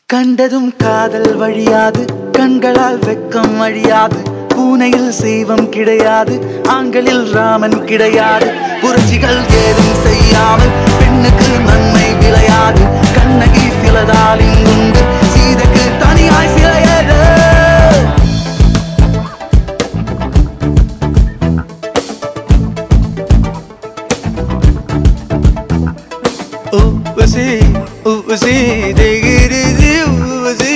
கண்டதும் காதல் வழியாது, கண்களால் வெக்கம் அழியாது. பூனையில் செய்வம் கிடையாது, ஆண்களில் ராமன் கிடையாது. புரட்சிகள் ஏதும் செய்யாமல் பெண்ணுக்கு நன்மை விளையாது. கண்ணகி சிலதால் இங்குண்டு, சீதைக்கு தனியாய் சிலையது. ஊசி தேகிறது ஊசி,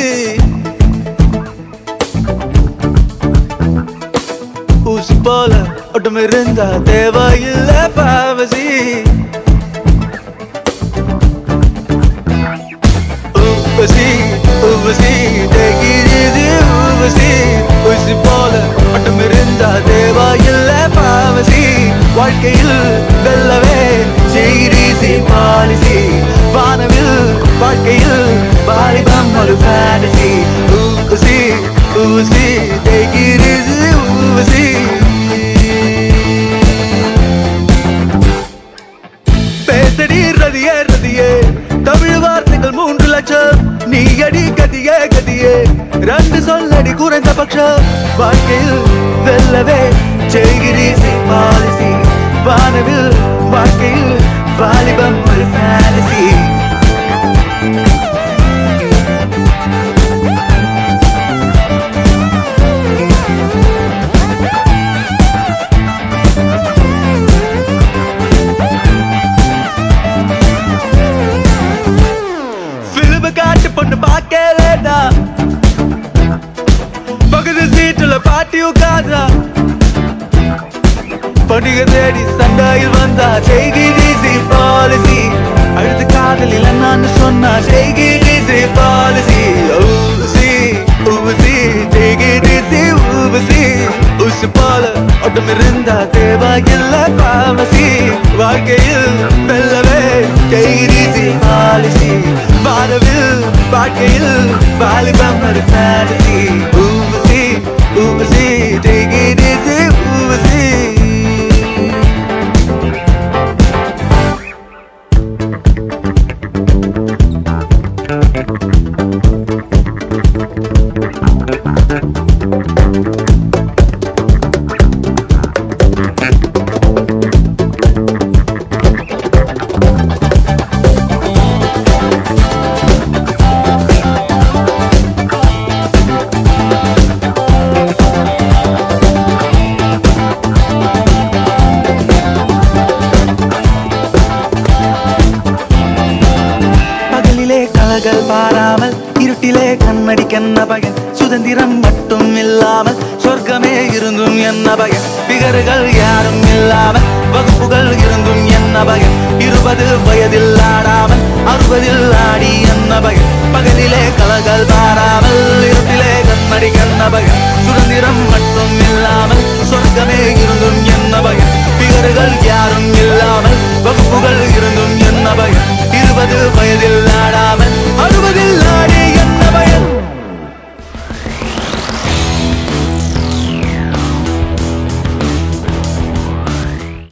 ஊசி போல ஒட்டம் இருந்தா தேவையில்லை பாவசி. ஊசி ஊசி தேகிறது ஊசி, ஊசி போல ஒட்டம் இருந்தா தேவையில்லை பாவசி. வாழ்க்கையில் வெல்லவே செய்கிறீசி பாலிசி, வானவில் வாழ்க்கையில் வாலிபம் ஒரு ஃபேண்டசி. ஊசி ஊசி தேகிறது ஊசி. பேசடி ரதியே ரதியே, தமிழ் வார்த்தைகள் 3 லட்சம். நீ அடி கதியே கதியே, 2 சொல்லடி குறைந்த பட்சம். வாழ்க்கையில் வெல்லவே செய்கிறீசி பாலிசி, வானவில் வாழ்க்கையில் வாலிபம் ஒரு ஃபேண்டசி. பிலிம் காட்டு பொண்ணு பார்க்கலடா, பகுதி சீட்டுல பாட்டி உட்கார்ந்தா. பண்டிகை தேடி சண்டையில் வந்தா செய்கிறீசி பாலிசி. அழுது காதலில் நான் சொன்னா செய்கிறீசி பாலிசி. ஊசி ஊசி செய்கிறீசி ஊசி, ஊசி போல ஒட்டம் இருந்தா தேவையில்லை பாவசி. வாழ்க்கையில் வெல்லவே செய்கிறீசி பாலிசி, வானவில் வாழ்க்கையில் வாலிபம் ஒரு ஃபேண்டசி. ஊசி ஊசி செய்கிறீசி ஊசி. கலகள் பாராமல் இருட்டிலே கண்ணடிக்கென்ன பயன், சுதந்திரம் மட்டும் இல்லாமல் சொர்க்கமே இருந்தும் என்ன பயன். பிகர்கள் யாரும் இல்லாமல் வகுப்புகள் இருந்தும் என்ன பயன். 20 வயதில் ஆடாமல் 60 ஆடி என்ன பயன். பகலிலே கலகள் பாராமல் இருட்டிலே கண்ணடிக்கென்ன பயன், சுதந்திரம் மட்டும் இல்லாமல் சொர்க்கமே இருந்தும் என்ன பயன். பிகர்கள் யாரும் இல்லாமல் வகுப்புகள் இருந்தும் என்ன பயன். 20 வயதில்